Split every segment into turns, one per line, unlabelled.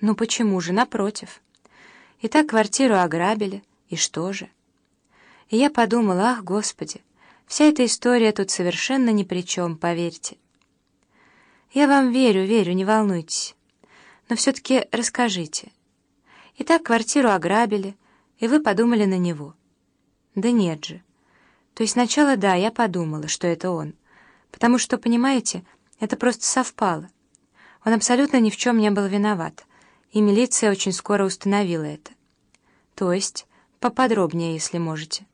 Ну почему же, напротив. Итак, квартиру ограбили, и что же? И я подумала, ах, Господи, вся эта история тут совершенно ни при чем, поверьте. Я вам верю, верю, не волнуйтесь. Но все-таки расскажите. Итак, квартиру ограбили, и вы подумали на него. Да нет же. То есть сначала, да, я подумала, что это он. Потому что, понимаете, это просто совпало. Он абсолютно ни в чем не был виноват, и милиция очень скоро установила это. То есть, поподробнее, если можете.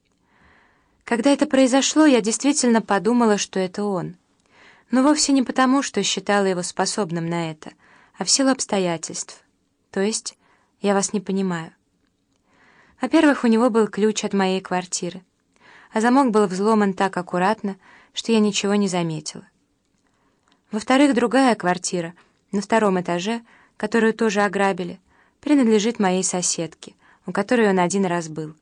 Когда это произошло, я действительно подумала, что это он. Но вовсе не потому, что считала его способным на это, а в силу обстоятельств. То есть, я вас не понимаю. Во-первых, у него был ключ от моей квартиры, а замок был взломан так аккуратно, что я ничего не заметила. Во-вторых, другая квартира, на втором этаже, которую тоже ограбили, принадлежит моей соседке, у которой он один раз был.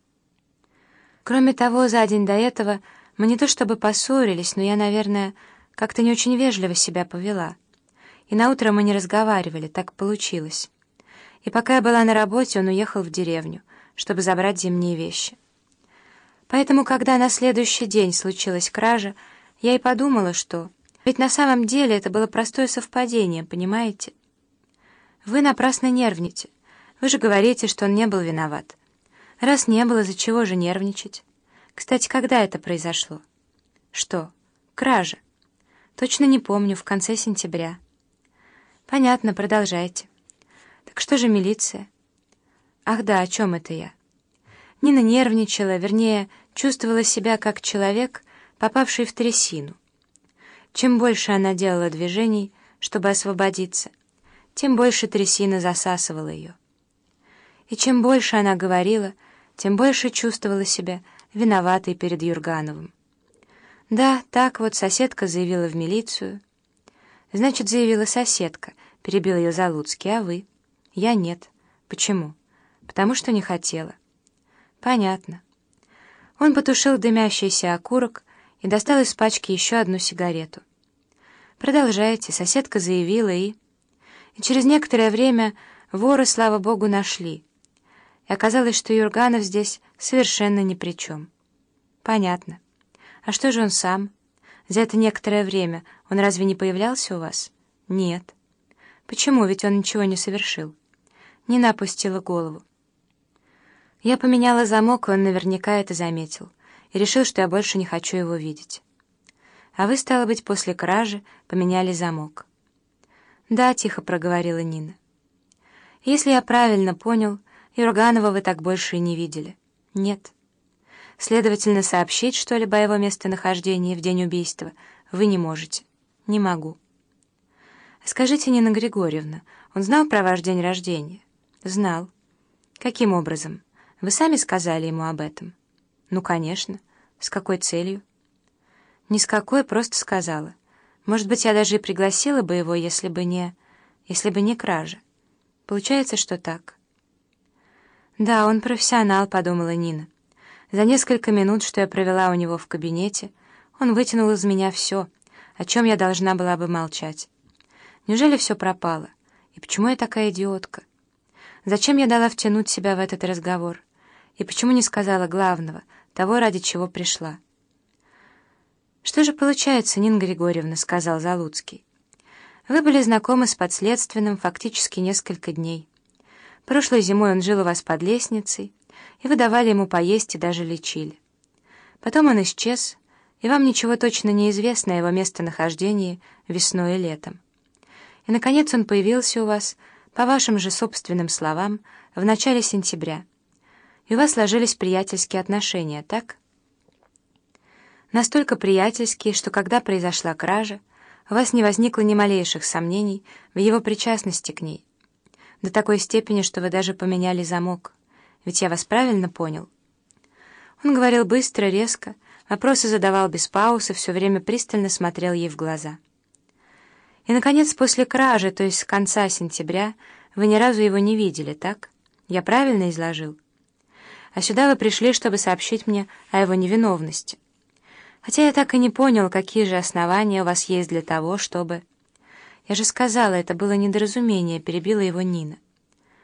Кроме того, за день до этого мы не то чтобы поссорились, но я, наверное, как-то не очень вежливо себя повела. И наутро мы не разговаривали, так получилось. И пока я была на работе, он уехал в деревню, чтобы забрать зимние вещи. Поэтому, когда на следующий день случилась кража, я и подумала, что... Ведь на самом деле это было простое совпадение, понимаете? Вы напрасно нервничаете. Вы же говорите, что он не был виноват. Раз не было, за чего же нервничать? Кстати, когда это произошло? Что? Кража? Точно не помню, в конце сентября. Понятно, продолжайте. Так что же милиция? Ах да, о чем это я? Нина нервничала, вернее, чувствовала себя как человек, попавший в трясину. Чем больше она делала движений, чтобы освободиться, тем больше трясина засасывала ее. И чем больше она говорила, тем больше чувствовала себя виноватой перед Юргановым. Да, так вот соседка заявила в милицию. Значит, заявила соседка, перебил ее Залуцкий, а вы? Я нет. Почему? Потому что не хотела. Понятно. Он потушил дымящийся окурок и достал из пачки еще одну сигарету. Продолжайте, соседка заявила, и через некоторое время вора, слава богу, нашли. И оказалось, что Юрганов здесь совершенно ни при чем. Понятно. А что же он сам? За это некоторое время он разве не появлялся у вас? Нет. Почему? Ведь он ничего не совершил. Нина опустила голову. Я поменяла замок, и он наверняка это заметил, и решил, что я больше не хочу его видеть. А вы, стало быть, после кражи поменяли замок. Да, тихо проговорила Нина. Если я правильно понял, Юрганова вы так больше и не видели. Нет. Следовательно, сообщить что-либо о его местонахождении в день убийства вы не можете. Не могу. Скажите, Нина Григорьевна, он знал про ваш день рождения? Знал. Каким образом? Вы сами сказали ему об этом? Ну, конечно. С какой целью? Ни с какой, просто сказала. Может быть, я даже и пригласила бы его, если бы не кража. Получается, что так. Да, он профессионал, подумала Нина. За несколько минут, что я провела у него в кабинете, он вытянул из меня все, о чем я должна была бы молчать. Неужели все пропало? И почему я такая идиотка? Зачем я дала втянуть себя в этот разговор? И почему не сказала главного, того, ради чего пришла? «Что же получается, Нина Григорьевна?» — сказал Залуцкий. «Вы были знакомы с подследственным фактически несколько дней. Прошлой зимой он жил у вас под лестницей, и вы давали ему поесть и даже лечили. Потом он исчез, и вам ничего точно не известно о его местонахождении весной и летом. И, наконец, он появился у вас, по вашим же собственным словам, в начале сентября. И у вас сложились приятельские отношения, так? Настолько приятельские, что когда произошла кража, у вас не возникло ни малейших сомнений в его причастности к ней. До такой степени, что вы даже поменяли замок. Ведь я вас правильно понял?» Он говорил быстро, резко, вопросы задавал без пауз и все время пристально смотрел ей в глаза. «И, наконец, после кражи, то есть с конца сентября, вы ни разу его не видели, так? Я правильно изложил? А сюда вы пришли, чтобы сообщить мне о его невиновности. Хотя я так и не понял, какие же основания у вас есть для того, чтобы... «Я же сказала, это было недоразумение», — перебила его Нина.